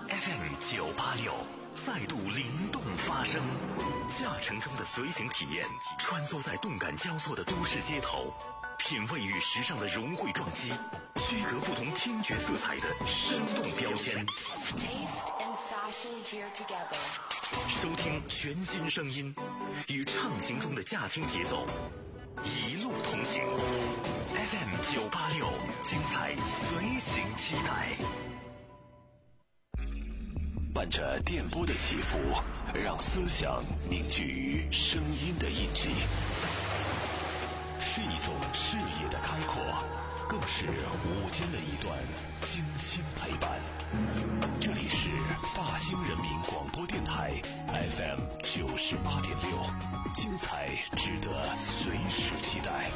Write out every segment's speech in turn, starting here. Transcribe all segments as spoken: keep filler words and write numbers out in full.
F M 九八六再度灵动发声，驾乘中的随行体验，穿梭在动感交错的都市街头，品味与时尚的融汇撞击，区隔不同听觉色彩的生动标签。收听全新声音，与畅行中的驾听节奏，一路同行。F M 九八六，精彩随行期待。伴着电波的起伏，让思想凝聚于声音的印记，是一种视野的开阔，更是午间的一段精心陪伴。这里是大兴人民广播电台 F M 九十八点六，精彩值得随时期待。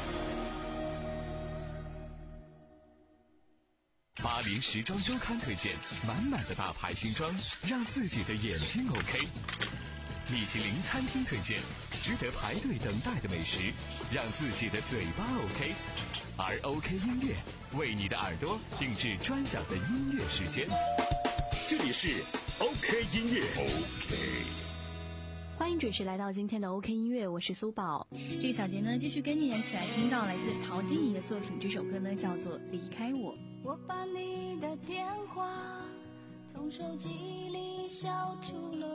巴黎时装周刊推荐满满的大牌新装，让自己的眼睛 OK。米其林餐厅推荐值得排队等待的美食，让自己的嘴巴 OK。而 OK 音乐为你的耳朵定制专享的音乐时间。这里是 OK 音乐 OK。 欢迎准时来到今天的 OK 音乐，我是苏宝。这个小节呢，继续跟你一起来听到来自陶晶莹的作品，这首歌呢叫做《离开我》。 我把你的电话从手机里消除了，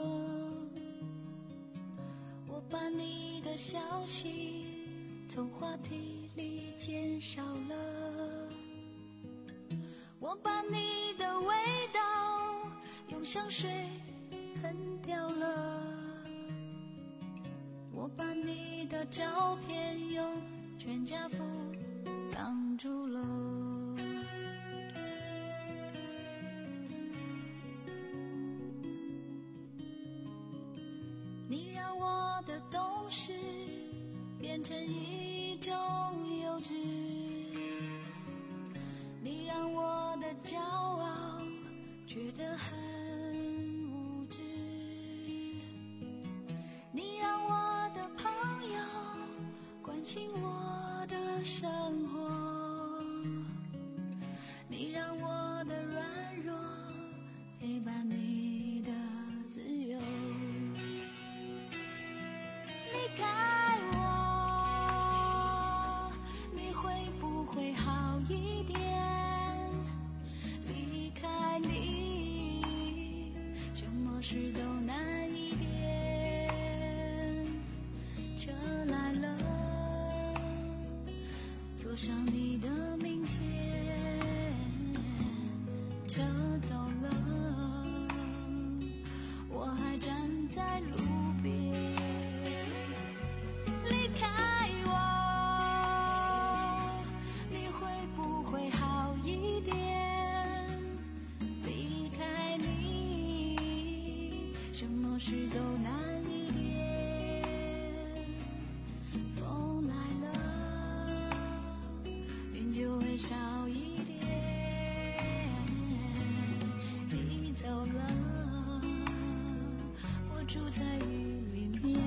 我把你的消息从话题里减少了，我把你的味道用香水喷掉了，我把你的照片用全家福挡住了。你让我的懂事变成一种幼稚，你让我的骄傲觉得很无知，你让我的朋友关心我的生活，你让我的软弱陪伴你的自由。离开我，你会不会好一点？离开你，什么事都难一点。车来了，坐上你的明天。车走了，我还站在路边。离开我，你会不会好一点？离开你，什么事都难一点。风来了，云就会少一点。你走了，我住在雨里面。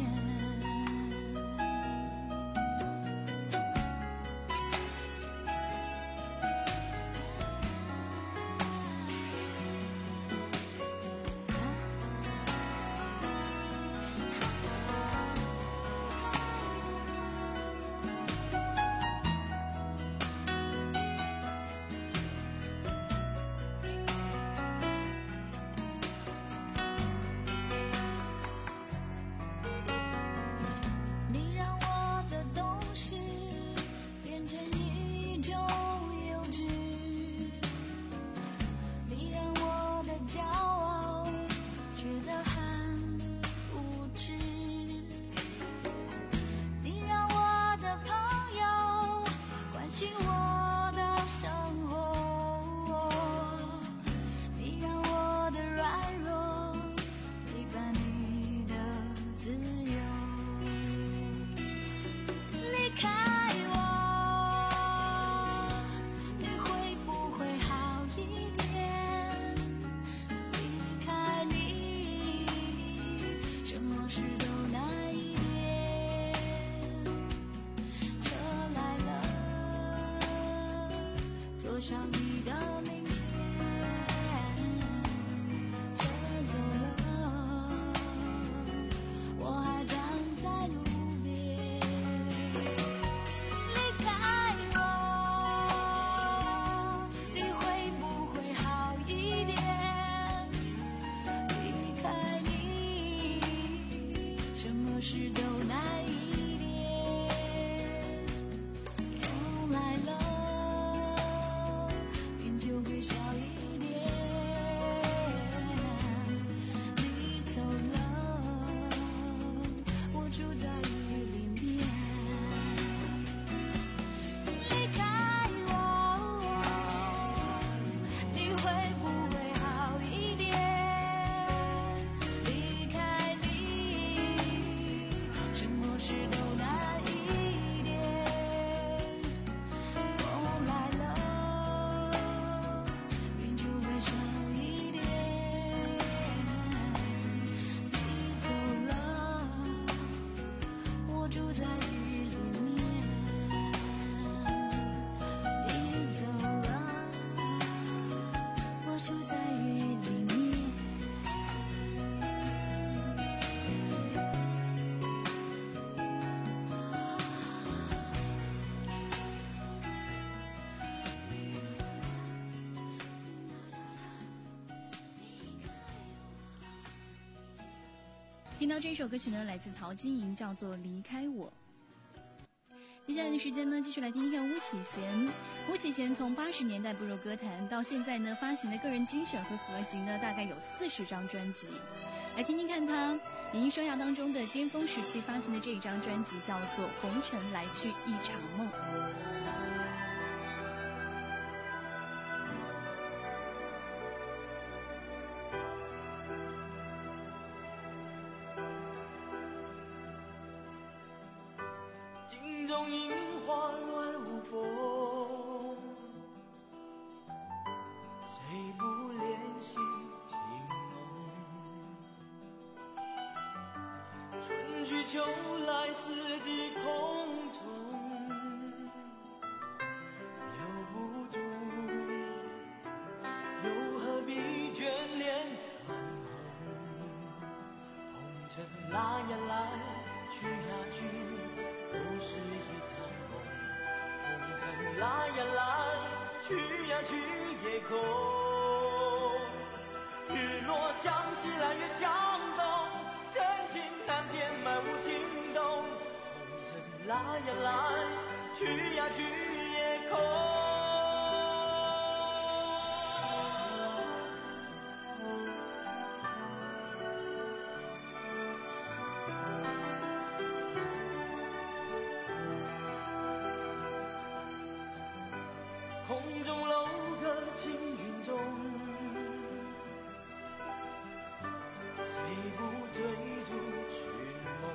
住在雨里面。 听到这首歌曲呢，来自陶晶莹，叫做《离开我》。接下来的时间呢，继续来听听看巫启贤。巫启贤从八十年代步入歌坛，到现在呢，发行的个人精选和合集呢，大概有四十张专辑。来听听看他演艺生涯当中的巅峰时期发行的这一张专辑，叫做《红尘来去一场梦》。 镜中樱花乱舞风，谁不怜惜情浓？春去秋来四季空中，留不住，又何必眷恋残红？红尘来呀来，去呀去，都是一场梦，红尘来呀来，去呀去也空。日落向西来月向东，真情难填满无情洞。红尘来呀来，去呀去也空。空中楼阁青云中，谁不追逐寻梦？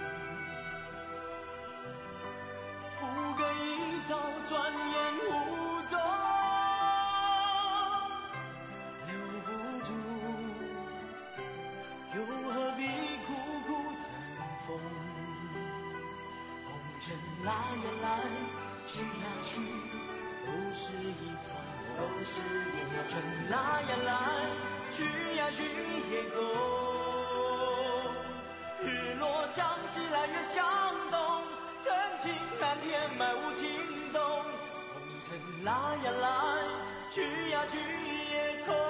浮歌一朝，转眼无踪，留不住，又何必苦苦争锋？红尘来呀来，去呀去，都是一场梦，都是一场梦。来呀来，去呀去也空。日落向西来月向东，真情难填满无情洞。红尘来呀来，去呀去也空。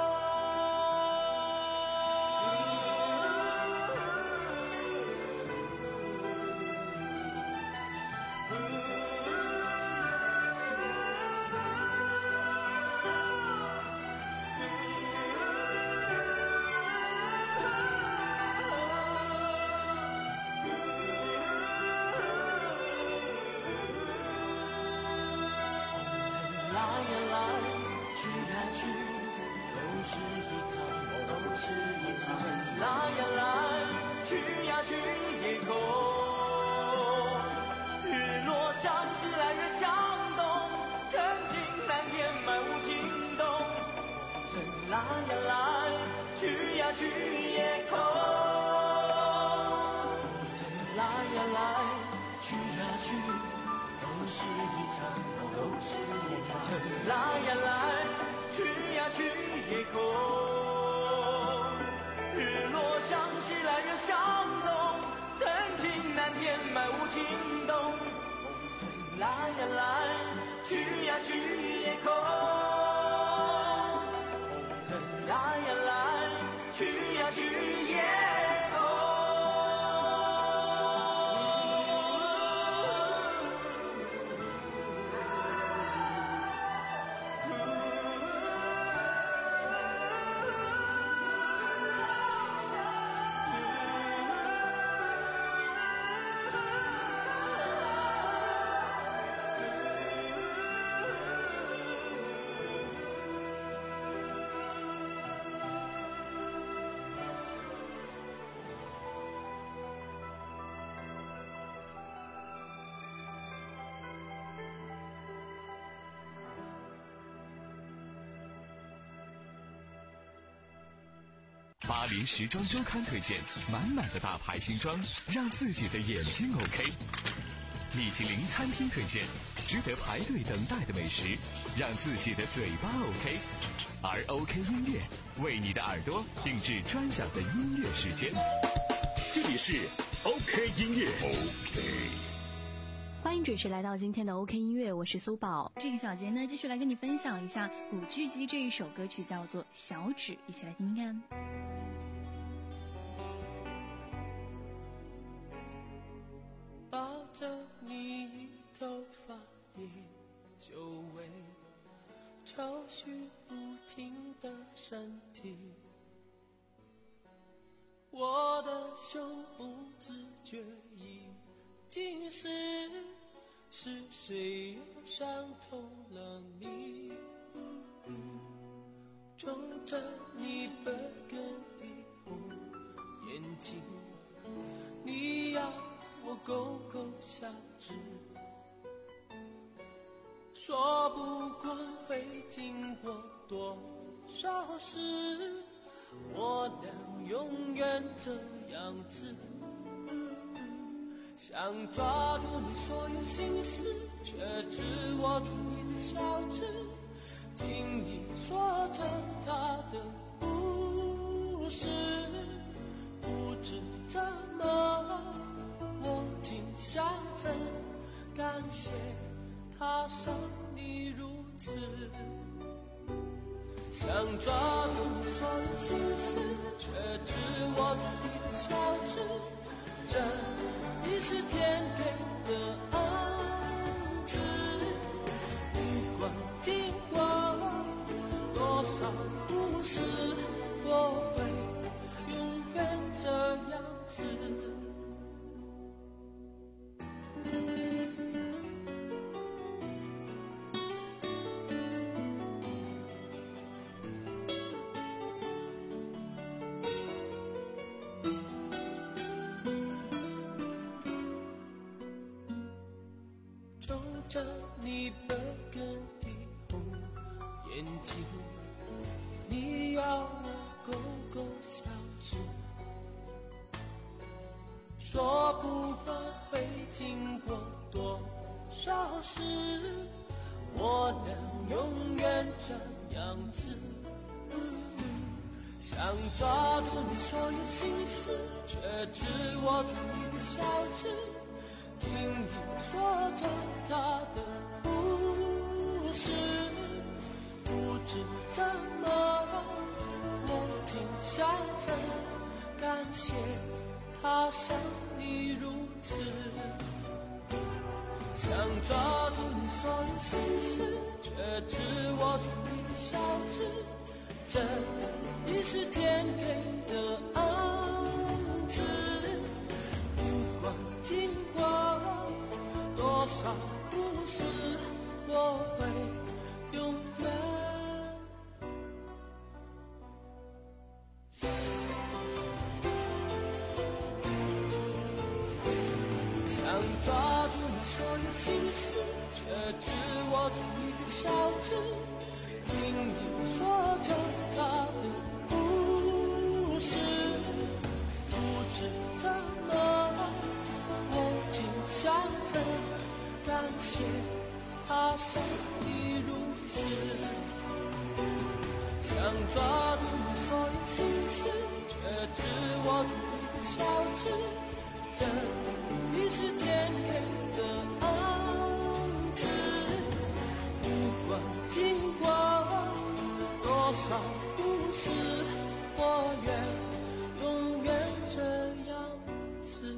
来呀来，去呀去，都是一场梦，都是一场梦。来呀来，去呀去也空。日落向西来月向东，真情难填满无情洞。红尘来呀来，去呀去也空。红尘来呀来，去呀去，都是一场梦，都是一场梦。来呀来，去呀去也空。日落向西来月向东，真情难填满无情洞。红尘来呀来，去呀去也空。红尘来呀来，去呀去也空。 巴黎时装周刊推荐，满满的大牌新装，让自己的眼睛 OK。 米其林餐厅推荐，值得排队等待的美食，让自己的嘴巴 OK。而 OK 音乐为你的耳朵定制专享的音乐时间。这里是 OK 音乐 OK。 欢迎准时来到今天的 OK 音乐，我是苏宝。这个小节呢，继续来跟你分享一下古巨基这一首歌曲，叫做《小指》，一起来听听看。 抱着你头发研究为愁绪不停的身体，我的胸不自觉已经是是谁又伤透了你，冲着你本根的红眼睛，你要我勾勾小指，说不管会经过多少事，我俩永远这样子，想抓住你所有心思，却只握住你的小指，听你说着他的故事，不知怎么我竟想着感谢他伤你如此，想抓住你所有心思，却只握住你的小指，这已是天给的恩赐，不管经过多少故事，我会永远这样子。冲着你本根的红眼睛，你要我勾勾小指，说不管会经过多少事，我俩永远这样子，想抓住你所有心思，却只握住你的小指，听你说着他的故事，不知怎么我竟想着感谢他伤你如此，想抓住你所有心思，却只握住你的小指，这已是天给的恩赐，不管经过多少故事，我会永远想抓住你所有心思，却只握住你的小指，听你说着他的故事，不知怎么我竟想着感谢他伤你如此，想抓住你所有心思，却只握住你的小指，这已是天给的恩赐，不管经过多少故事，我愿永远这样子。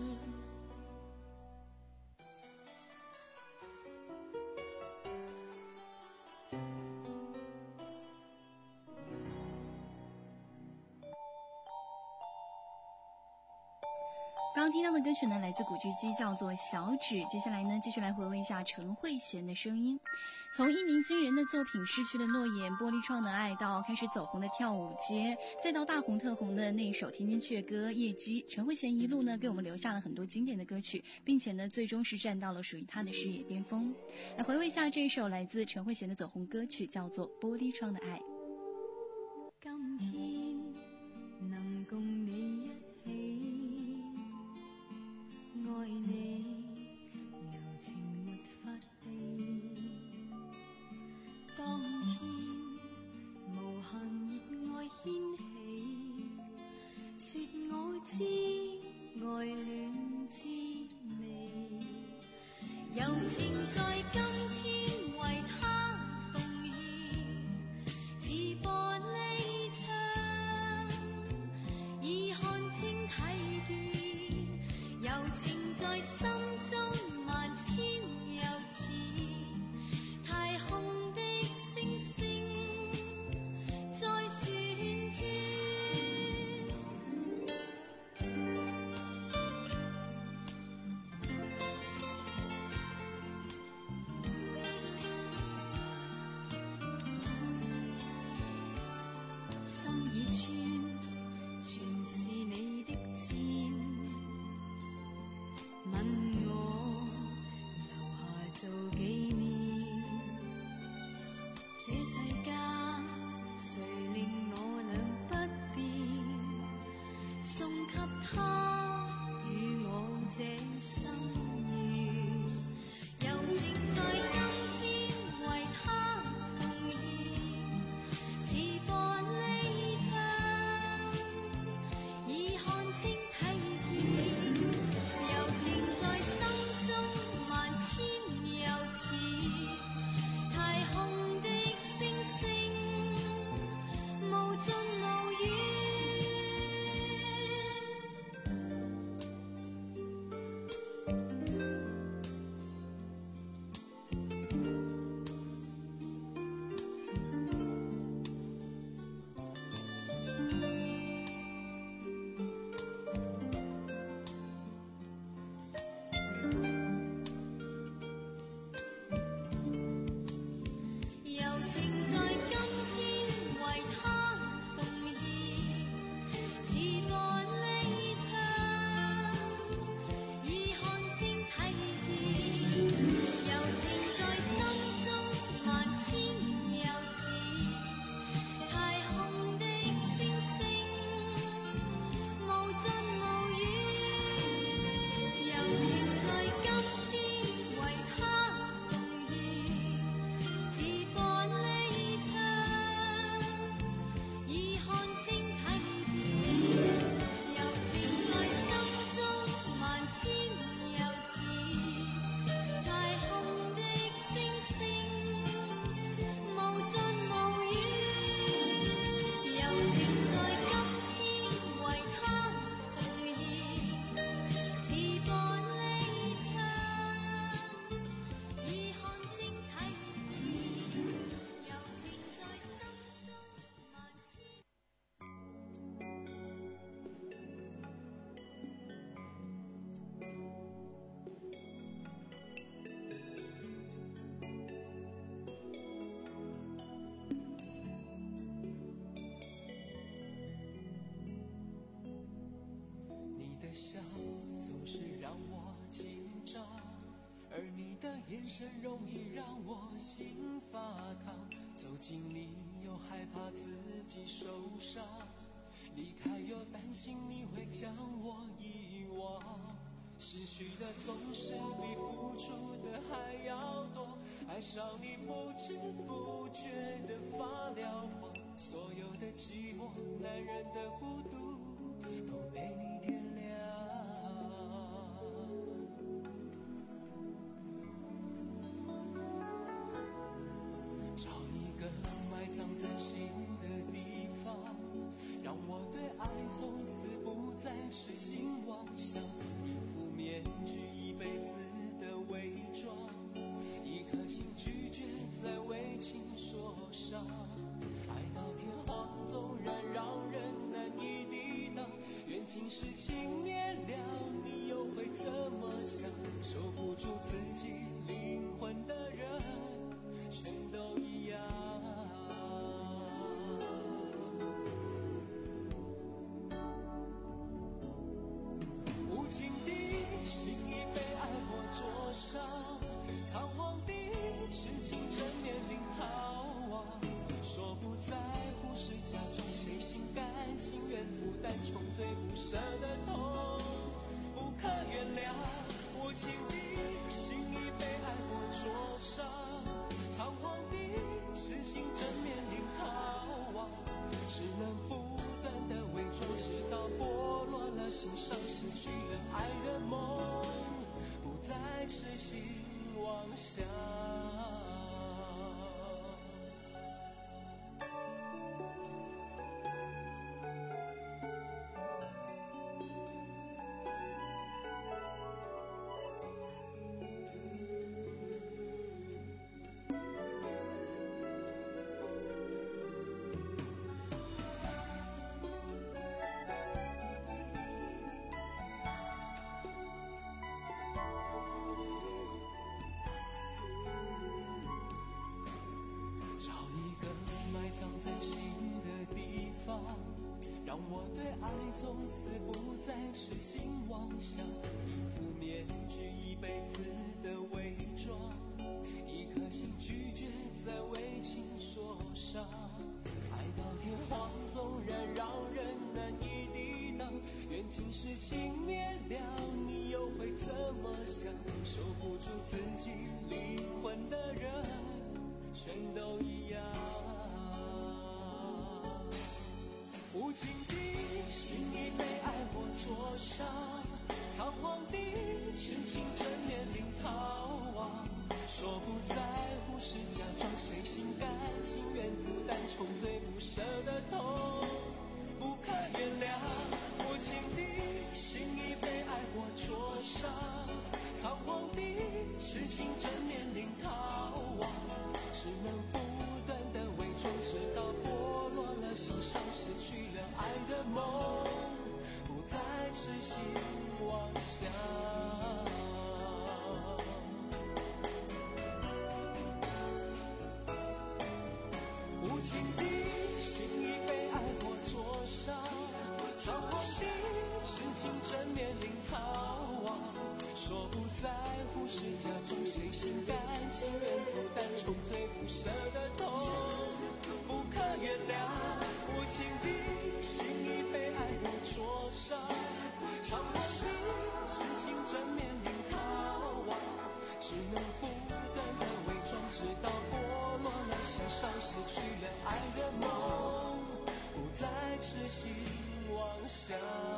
刚刚听到的歌曲呢，来自古巨基，叫做《小指》。接下来呢，继续来回味一下陈慧娴的声音。从一鸣惊人的作品《失去的诺言》、《玻璃窗的爱》，到开始走红的《跳舞街》，再到大红特红的那一首《天天阙歌》、《夜机》，陈慧娴一路呢给我们留下了很多经典的歌曲，并且呢，最终是站到了属于她的事业巅峰。来回味一下这一首来自陈慧娴的走红歌曲，叫做《玻璃窗的愛》。 今天能共你一起愛你，柔情情在今天为他奉献，似玻璃窗，已看清睇见，柔情在心中萬千又似太空的星星在旋轉。心已穿，全是你的箭，吻我留下做紀念。這世間誰令我倆不變，送給他與我這心願，柔情在今天為他奉獻，似玻璃窗，已看清睇見，柔情在心中萬千又似太空的星星，無盡無遠。柔情在今天為他奉獻，似玻璃窗，已看清睇見，柔情在心中萬千又似太空的星星，無盡無遠。柔情在今天為他奉獻，似玻璃窗，已看清睇見，柔情在心中萬千又似太空的星星，無盡無遠。柔情在今天為他奉獻，似玻璃窗，已看清睇見，柔情在心中萬千。 你的笑总是让我紧张，而你的眼神容易让我心发烫。走近你又害怕自己受伤，离开又担心你会将我遗忘。失去的总是比付出的还要多，爱上你不知不觉的发了慌。所有的寂寞，男人的孤独，都被你点亮。找一个埋藏在心的地方，让我对爱从此不再痴心妄想。一副面具，一辈子的伪装，一颗心拒绝再为情所伤。爱到天荒，纵然让人难以抵挡，愿今世情灭了，你又会怎么想？守不住自己灵魂的人，全都一样。无情的心已被爱过灼伤，仓皇的痴情正面临逃亡。说不在乎是假装，谁心甘情愿负担穷追不舍的痛，不可原谅。无情的心已被爱过灼伤，仓皇的痴情正面临逃亡。只能不断的伪装，直到剥落了心伤，失去了爱的梦，不再痴心妄我对爱从此不再痴心妄想，一副面具一辈子的伪装，一颗心拒绝再为情所伤，爱到天荒纵然让人难以抵挡，愿情是情灭了，你又会怎么想？守不住自己灵魂的人全都一样，无情的心已被爱火灼伤，仓皇的痴情正面临逃亡，说不在乎是假装，谁心甘情愿负担重罪不舍的痛，不可原谅。无情的心已被爱火灼伤，仓皇的痴情正面临逃亡，只能不断的伪装，直到剥落了心伤，失去了爱的梦，不再痴心妄想。无情的心已被爱火灼伤，仓皇的痴情正面临逃亡，说不在乎是假装，谁心甘情愿负担重罪不舍的痛，不可原谅。无情的心已被爱火灼伤，仓皇的痴情正面临逃亡，只能不断的伪装，直到剥落了心伤，失去了爱的梦，不再痴心妄想。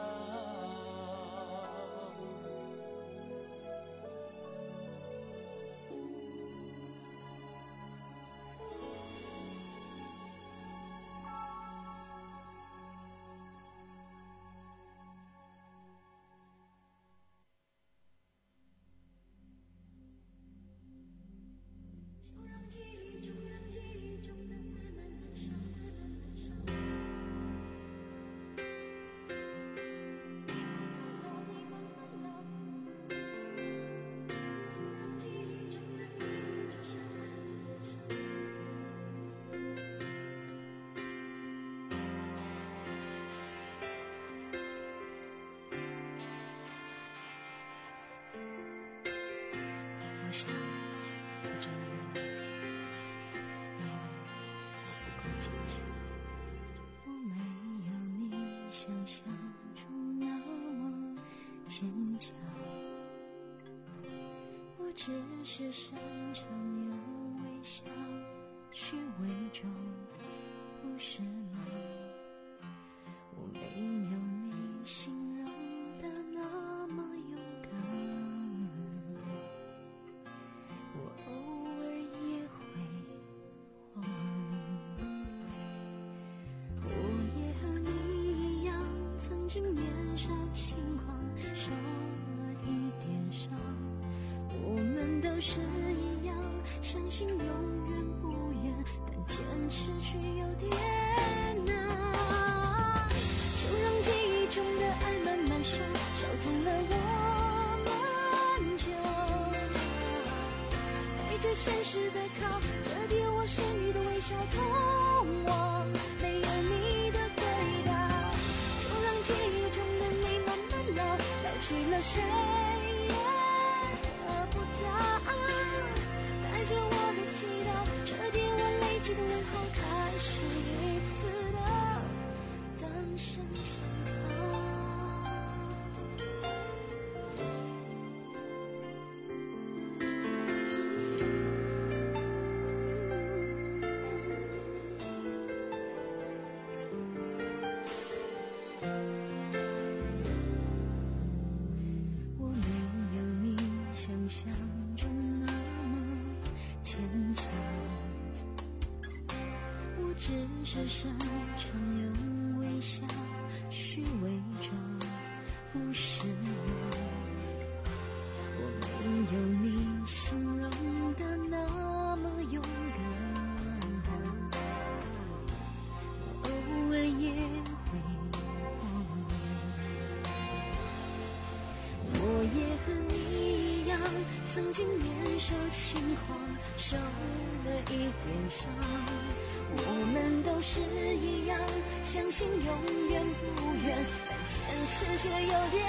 我想我真的没有，因为我不够坚强。我没有你想象中那么坚强，我只是擅长用微笑去伪装，不是吗？我没有你形容的那么勇敢，我偶尔也会慌，我也和你一样，曾经年少轻狂，受了一点伤。我们都是一样，相信永远不远，但坚持却有点难。就让记忆中的爱慢慢烧，烧痛了我们就逃，带着现实的靠，折叠我剩余的微笑，通往没有你的轨道。就让记忆中的你慢慢老，老去了谁也得不到，带着我的祈祷，折叠我累积的问号，开始一次的单身检讨。我没有你想象中那么坚强，我只是擅长用微笑去伪装，不是我。我没有你形容的那么勇敢，我偶尔也会慌，我也和你一样，曾经年少轻狂， 受了一点伤。我们都是一样，相信永远不远，但前世却有点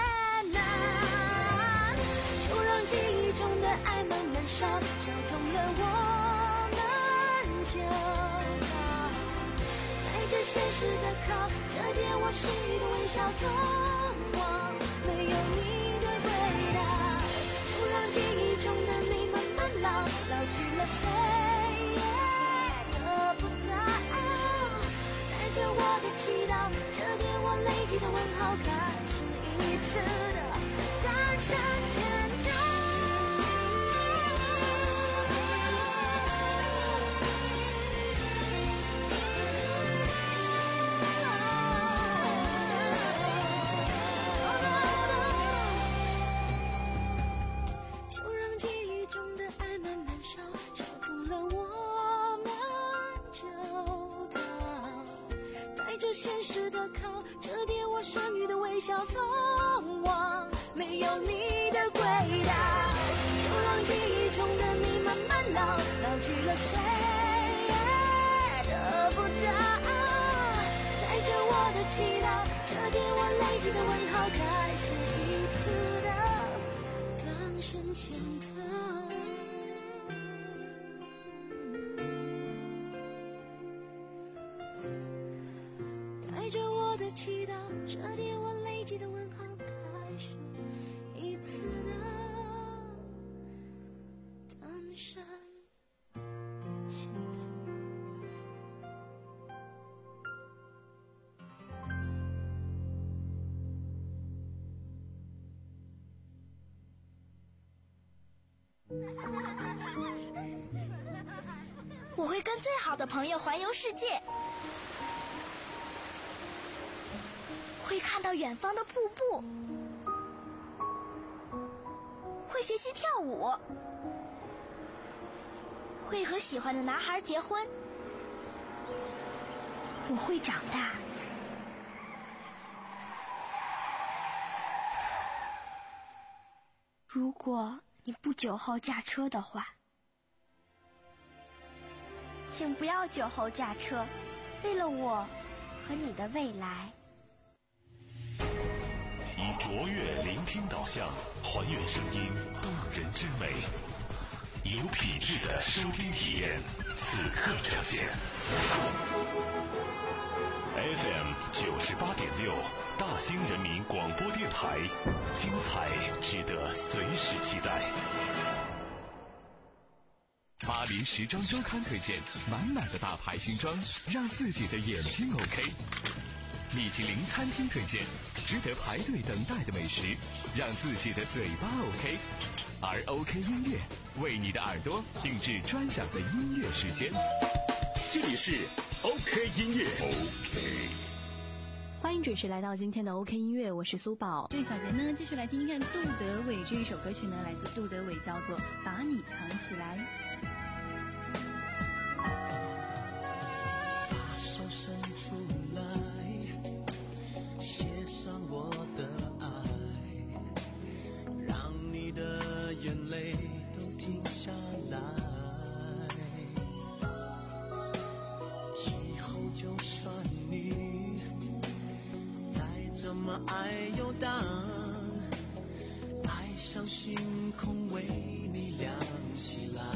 难。就让记忆中的爱慢慢烧，烧痛了我们就逃。带着现实的靠，折叠我心里的微笑，通往没有你的轨道。就让记忆中的你慢慢老，老去了谁得不到。带着我的祈祷，折叠我累积的问号，开始一次的单身前头。现实的靠，折叠我剩余的微笑，通往没有你的轨道。就让记忆中的你慢慢老，老去了谁也得不到。带着我的祈祷，折叠我累积的问号，开始一次的单身前头。带着我的祈祷，折叠我累积的问号，开始一次的单身前头。 我会跟最好的朋友环游世界，会看到远方的瀑布，会学习跳舞，会和喜欢的男孩结婚。我会长大。如果你不酒后驾车的话，请不要酒后驾车，为了我和你的未来。 以卓越聆听导向，还原声音动人之美，有品质的收听体验，此刻呈现。F M 九十八点六，大兴人民广播电台，精彩值得随时期待。 巴黎时装周刊推荐满满的大牌新装，让自己的眼睛 OK。米其林餐厅推荐值得排队等待的美食，让自己的嘴巴 OK。而 OK 音乐为你的耳朵定制专享的音乐时间。这里是 OK 音乐。OK。 欢迎准时来到今天的 OK 音乐，我是苏宝。这一小节呢，继续来听听看杜德伟这一首歌曲呢，来自杜德伟，叫做《把你藏起来》。 把手伸出来，写上我的爱，让你的眼泪都停下来。以后就算你再怎么爱游荡，爱像星空为你亮起来。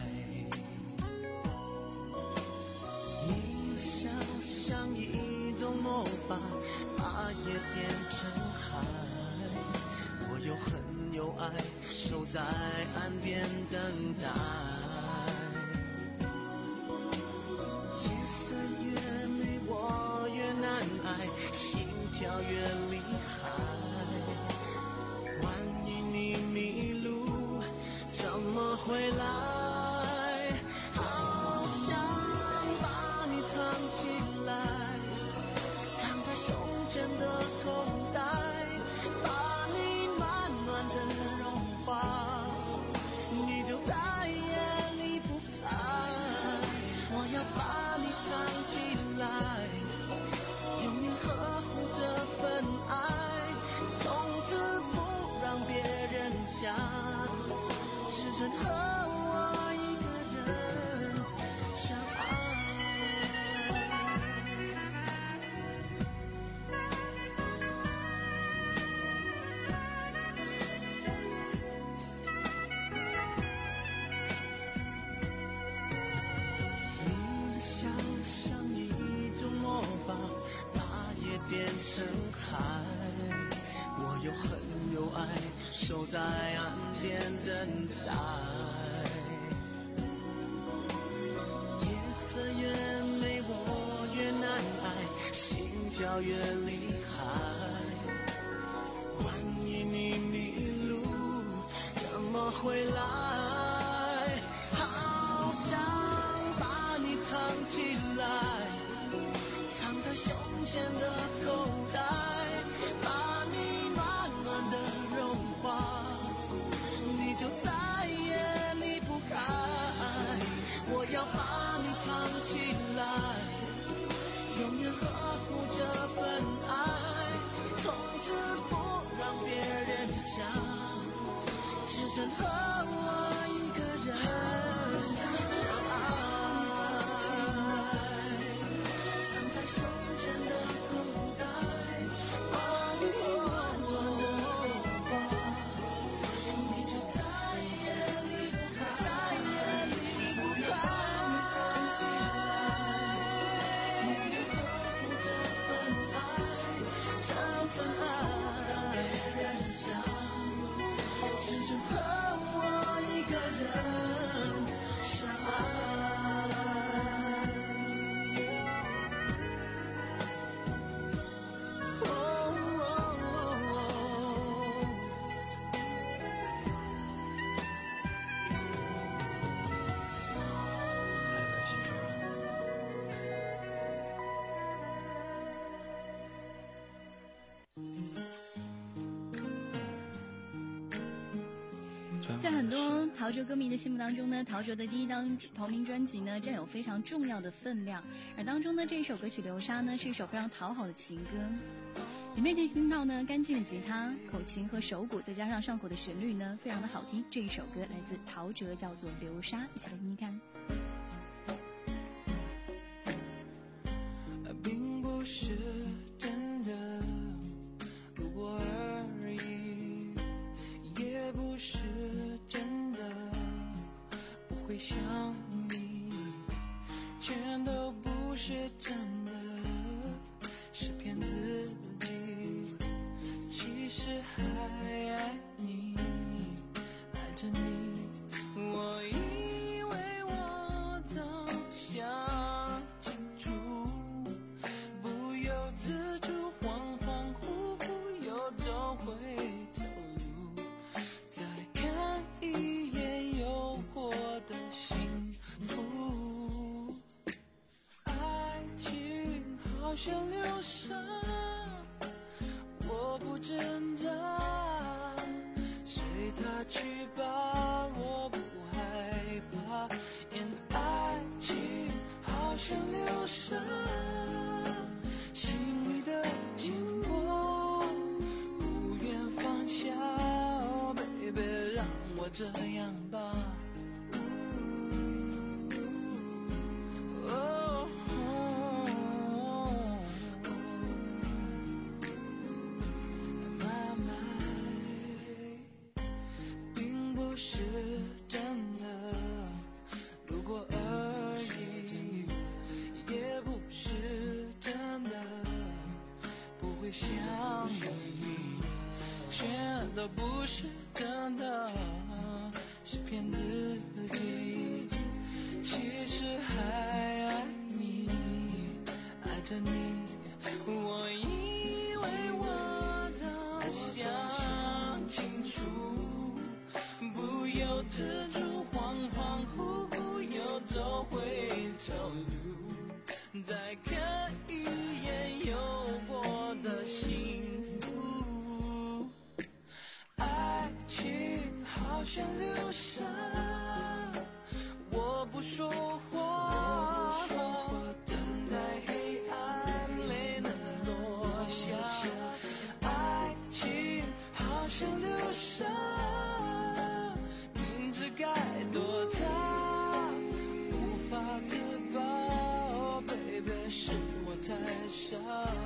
你笑像一种魔法，把夜变成海。我又恨又爱，守在岸边等待。夜色越美，我越难挨，心跳越厉害。万一你迷路，怎么回来？好想把你藏起来，藏在胸前的口袋，把你慢慢的融化，你就在眼留在岸边等待。夜色越美我越难挨，心跳越厉害。万一你迷路怎么回来？好想把你藏起来，藏在胸前的口袋，把你暖暖的融化，你就再也离不开。我要把你藏起来，永远呵护这份爱，从此不让别人想，只剩和我一个人相爱。藏在胸前的口袋，把你暖暖的融化，你就再也离不开，再也离不开。你藏起来，永远呵护这份爱，这份爱别人想，只剩和我一个人相爱。 在很多陶喆歌迷的心目当中呢，陶喆的第一张同名专辑呢占有非常重要的分量，而当中呢这一首歌曲《流沙》呢是一首非常讨好的情歌，里面可以听到呢干净的吉他、口琴和手鼓，再加上上口的旋律呢非常的好听。这一首歌来自陶喆，叫做《流沙》，一起来听听看。 并不是真的路过而已，也不是真的不会想你，全都不是真的，是骗自己，其实还爱你，爱着你。我以为我早想清楚，不由自主恍恍惚惚又走回头路，再看一眼有过的幸福。爱情好像流沙，我不挣扎，随它去吧，我不害怕。因爱情好像流沙，心里的牵挂不愿放下。Oh baby， 让我这样吧。哦妈妈，并不是真的路过而已，也不是真的不会想你，全都不是真的，是骗自己，其实还爱你，爱着你。我以为我早想清楚，不由自主恍恍惚惚又走回头路，再看一眼有过的幸福。爱情好像流沙，我不说话，等待黑暗泪能落下。爱情好像流沙，明知该躲它，无法自拔。Oh baby， 是我太傻。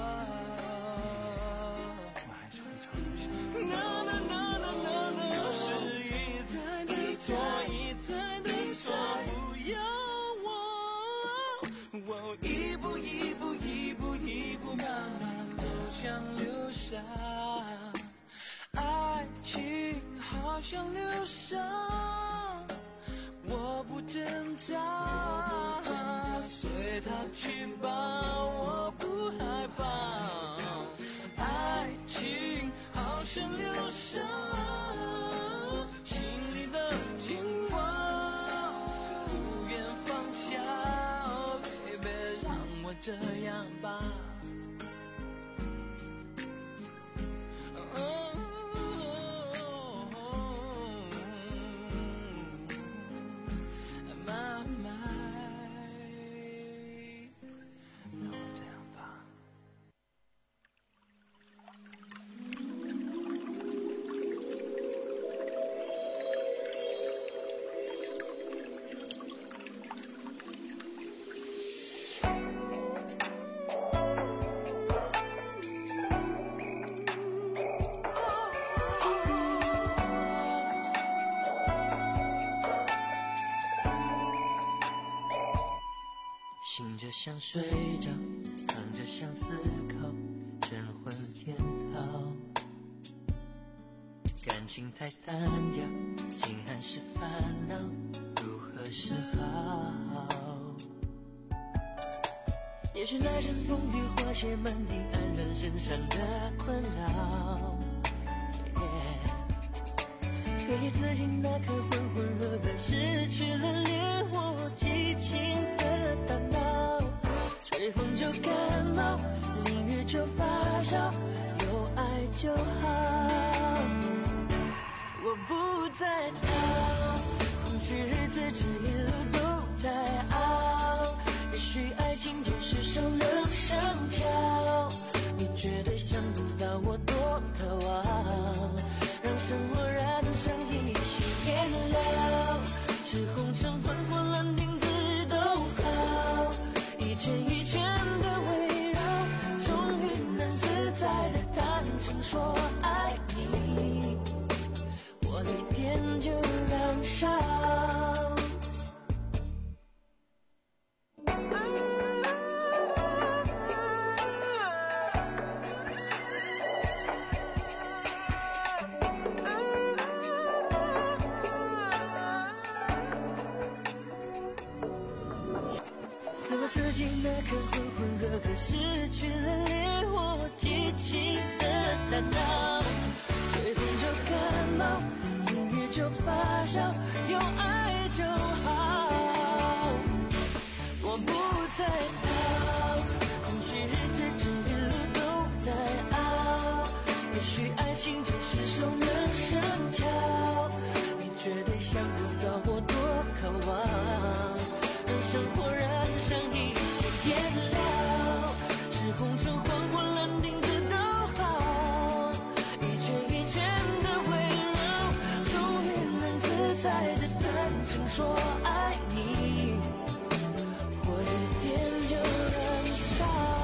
我还是会唱流沙。No no no no no no， 是一再的错，一再的错，不要我，我一步一步一步一步慢慢走向流沙。爱情好像流沙，我不挣扎，随它去吧，我不害怕。爱情好像流沙，心里的牵挂不愿放下。Oh baby， 让我这样吧。醒着想睡着，躺着想思考，神魂颠倒。感情太单调，情还是烦恼，如何是好？也许那阵风雨化解满地黯然神伤的困扰， yeah、可以自己那颗浑浑噩噩，失去了连我激情的大脑。吹风就感冒，淋雨就发烧，有爱就好。我不再逃，空虚日子这一路都在熬。也许爱情就是熟能生巧，你绝对想不到我多渴望，让生活燃上一些颜料，是红尘昏火蓝靛紫都好，一圈一圈的围绕，终于能自在的坦诚说爱你，我一点就燃烧。自己那颗浑浑噩噩，失去了连我激情的大脑。吹风就感冒，淋雨就发烧，有爱就好。我不再逃，空虚日子这一路都在熬。也许爱情就是熟能生巧，你绝对想不到我多渴望，让生活燃上一些颜料，是红尘黄火蓝靛紫都好，一圈一圈的围绕，终于能自在的坦诚说爱你，我一点就燃烧。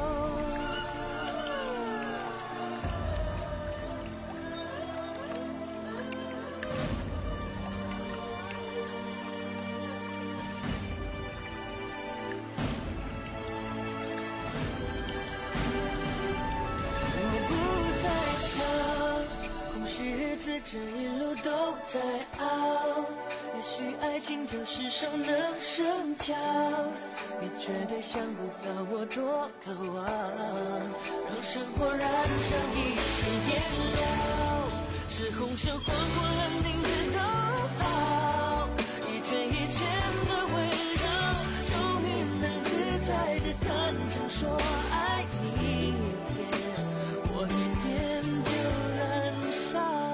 这一路都在熬，也许爱情就是熟能生巧，你绝对想不到我多渴望，让生活燃上一些颜料，是红尘黄火蓝靛紫都好，一圈一圈的围绕，终于能自在的坦诚说爱你，我一点就燃烧。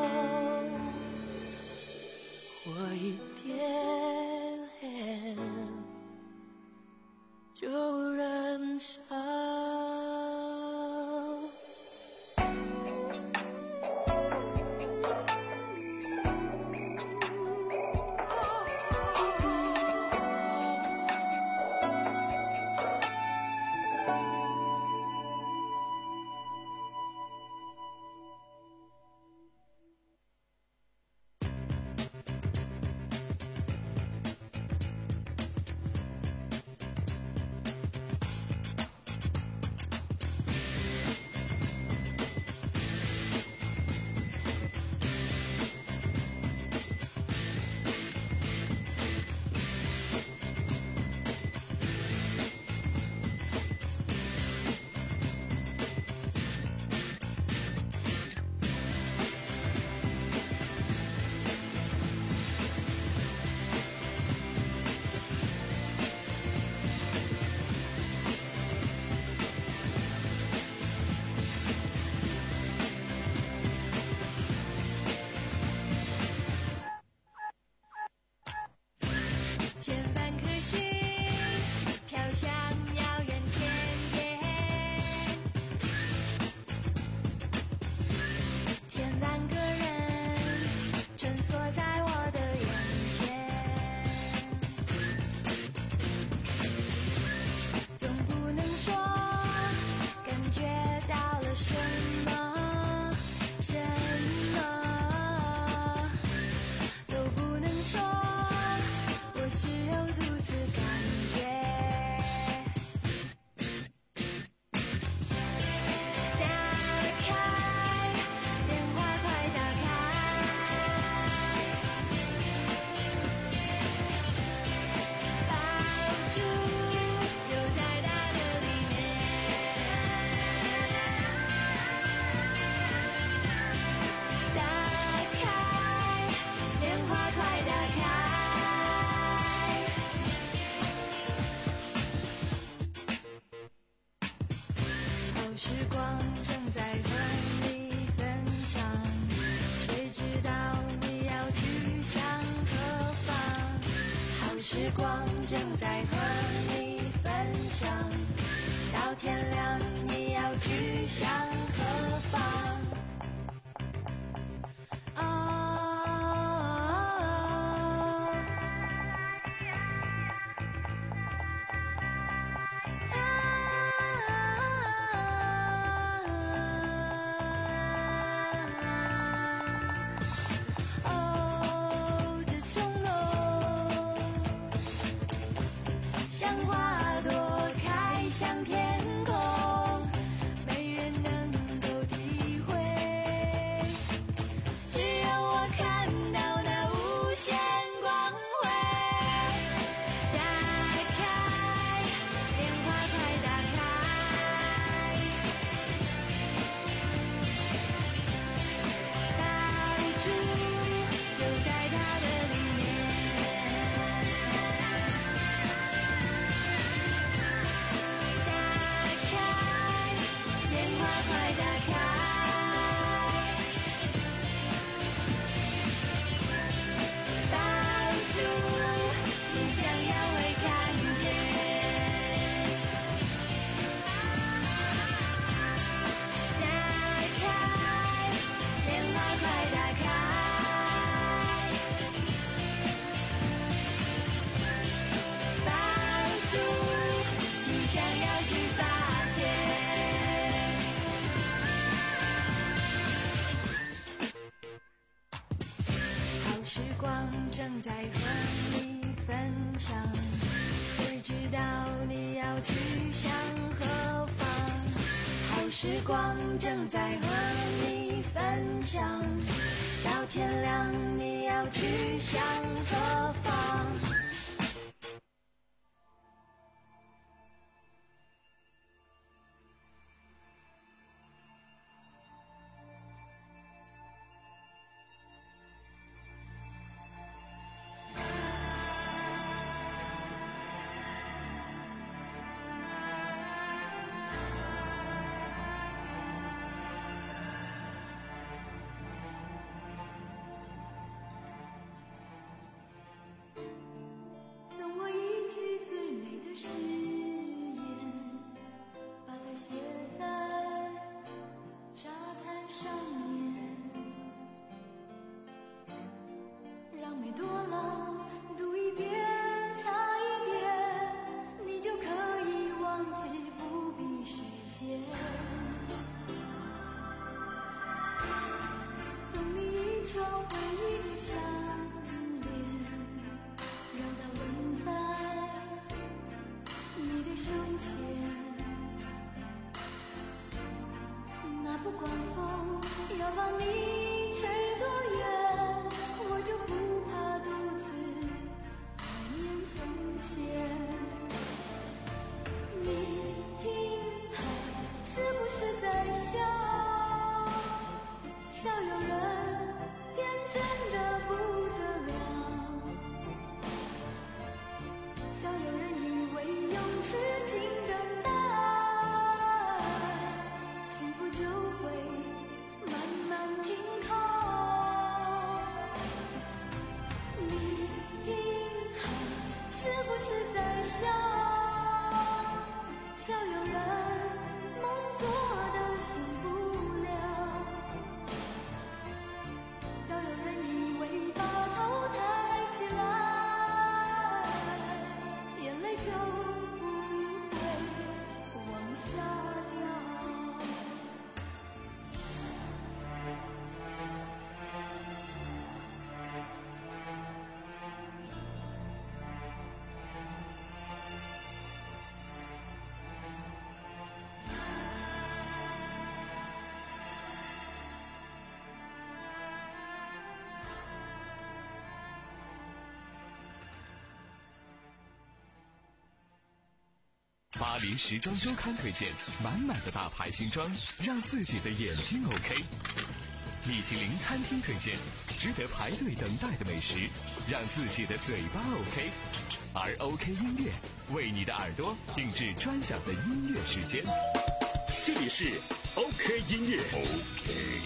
我一点就燃烧。 时光正在和你分享，谁知道你要去向何方？好时光正在和你分享，到天亮你要去向何方？正在和你分享，谁知道你要去向何方？好时光正在和你分享，到天亮你要去向何方？ 巴黎时装周刊推荐满满的大牌新装，让自己的眼睛 OK。米其林餐厅推荐值得排队等待的美食，让自己的嘴巴 OK。而 OK 音乐为你的耳朵定制专享的音乐时间。 这里是 OK 音乐。OK。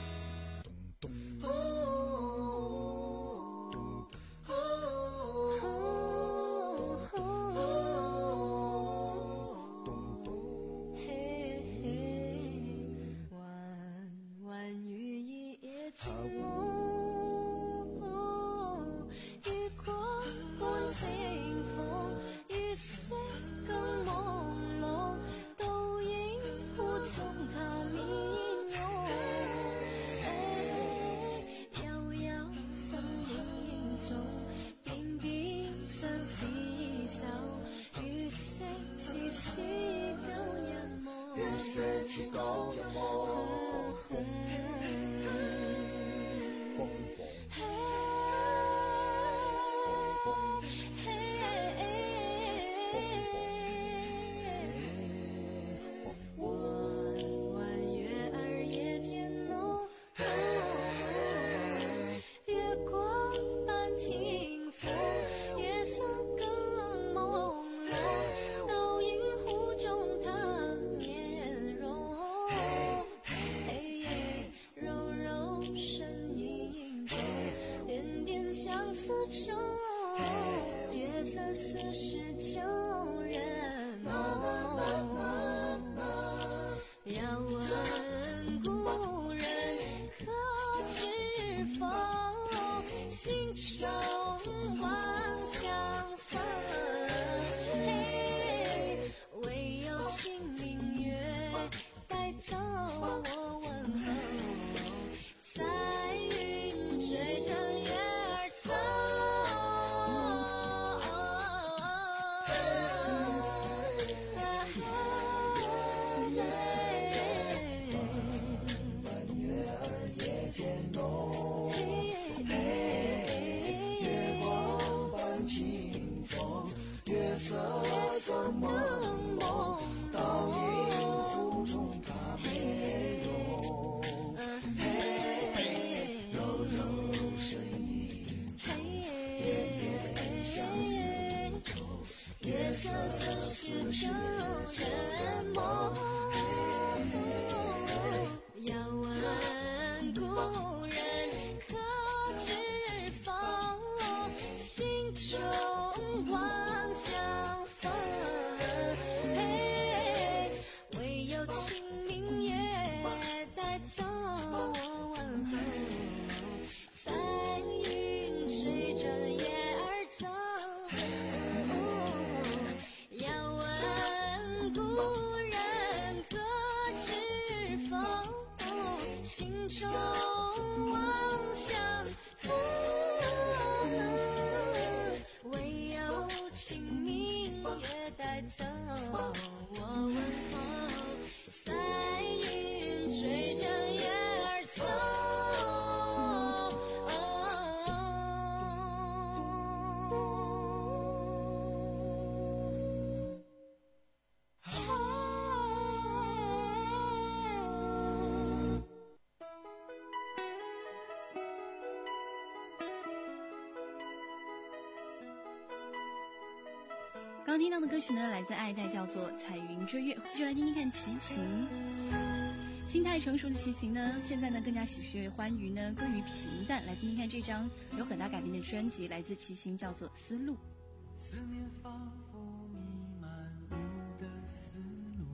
刚听到的歌曲呢，来自爱戴，叫做《彩云追月》。继续来听听看齐秦。心态成熟的齐秦呢，现在呢更加喜悦欢愉呢，归于平淡。来听听看这张有很大改变的专辑，来自齐秦，叫做《丝路》。 思念仿佛弥漫我的思路，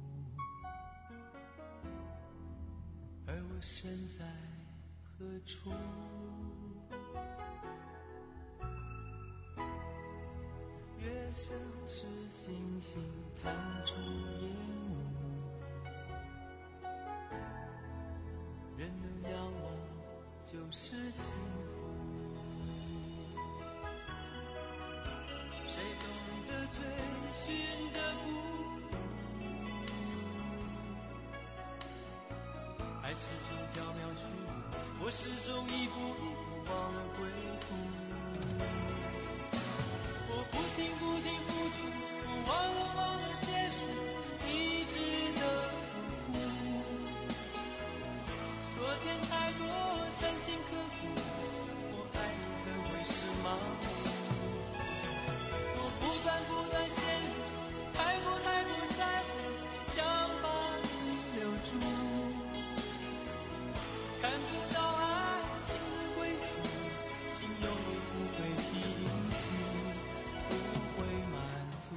而我身在何处？月升时，星星探出夜幕，人能仰望就是幸福。谁懂得追寻的孤独？爱始终缥缈虚无，我始终一步一步忘了归途。我不停不停付出，我忘了忘了结束，一直的苦。昨天太多伤心刻骨，我爱你怎会是盲目？不断不断陷入，太过太过在乎，想法不到爱情的归宿，心永远不会平静，不会满足。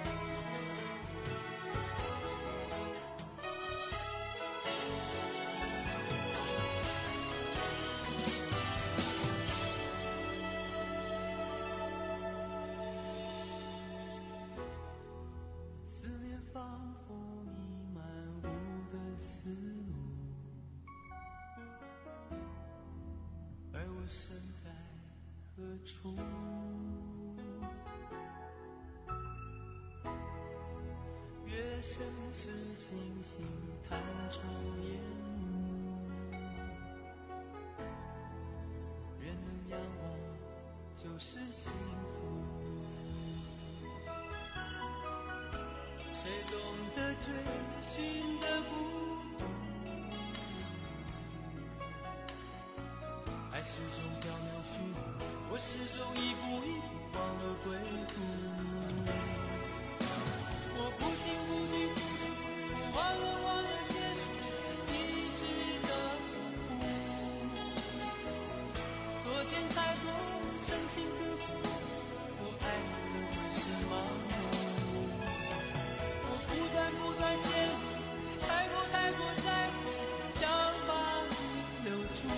思念仿佛弥漫无的思路，而我身在何处？月升时，星星探出烟雾，人能仰望就是幸福。谁懂得追寻的孤独？爱始终缥缈虚无，我始终一步一步忘了归途。我不停不停付出，我忘了忘了结束，一直的糊。昨天太多深情刻骨，我爱你怎会是盲目？不断不断陷入，太过太过在乎，想把你留住。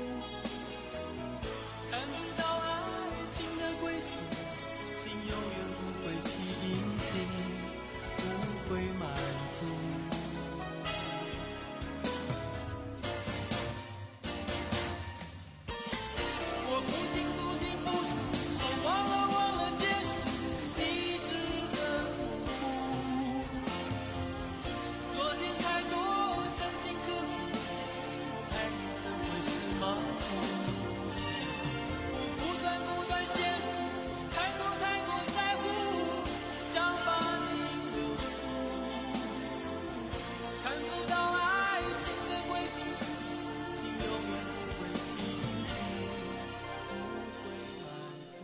看不到爱情的归宿，心永远不会平静，不会满足。我不停不停付出，我忘了忘了结束，一直的糊。昨天太多深情刻骨，我爱你怎会是盲目？我不断不断陷入，太过太过在乎，想把你留住。看不到爱情的归宿，心永远不会平静，不会满足。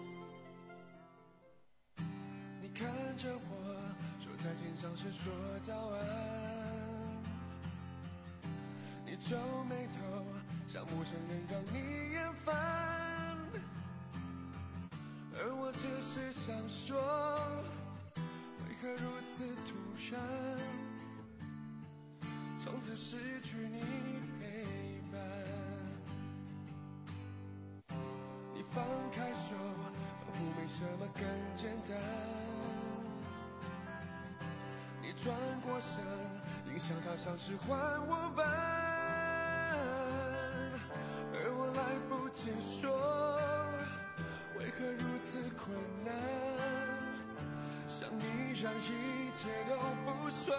你看着我，说再见像是说早安，你皱眉头，像陌生人让你厌烦，而我只是想说，为何如此突然，从此失去你陪伴。你放开手，仿佛没什么更简单，你转过身，映像他像是还我班，而我来不及说，为何如此困难，想你让一切都不算。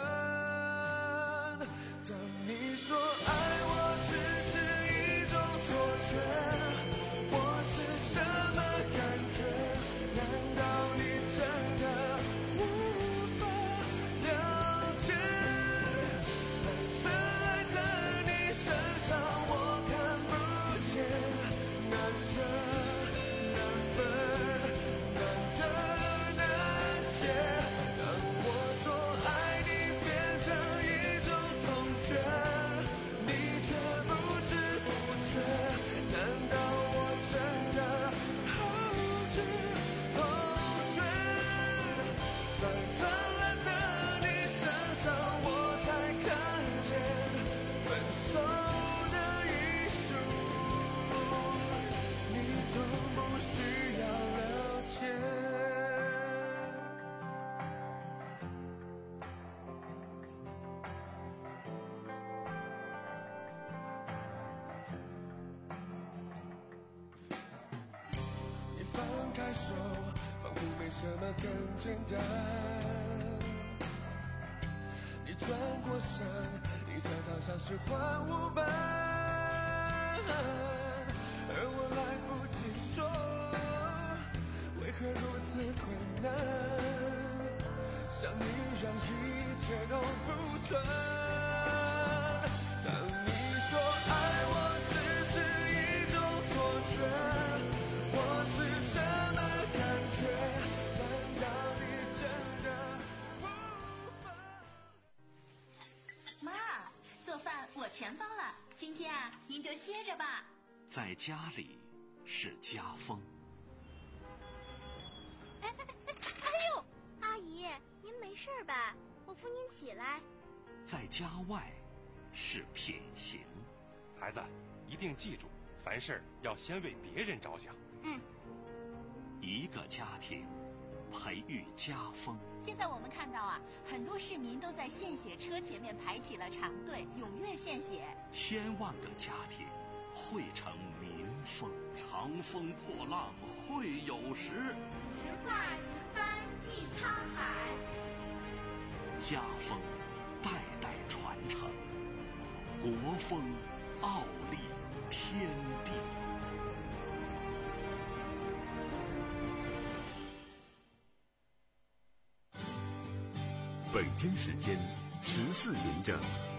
当你说爱我只是一种错觉，我是什么感觉？难道你真的无法了解？难深爱的你身上我看不见，难舍难分，难得难解。当我说爱你变成一种痛觉，你却不知不觉，难道我真的后知后觉？在灿烂的你身上我才看见分手的艺术，你终不需要了解。你放开手，仿佛没什么更简单，你转过身，映像他像是还我班，而我来不及说，为何如此困难，想你让一切都不算。当你说爱我只是一种错觉，我是什么感觉？难道你真的无法？ 妈，做饭我全包了，今天啊，您就歇着吧。 在家里是家风。 哎哎哎哎呦，阿姨，您没事吧？我扶您起来。 在家外是品行。 孩子，一定记住，凡事要先为别人着想。 嗯。 一个家庭培育家风。 现在我们看到啊，很多市民都在献血车前面排起了长队，踊跃献血。 千万个家庭汇成民风，长风破浪会有时。 直挂云帆济沧海。 家风代代传承，国风傲立天地。 北京时间十四点整。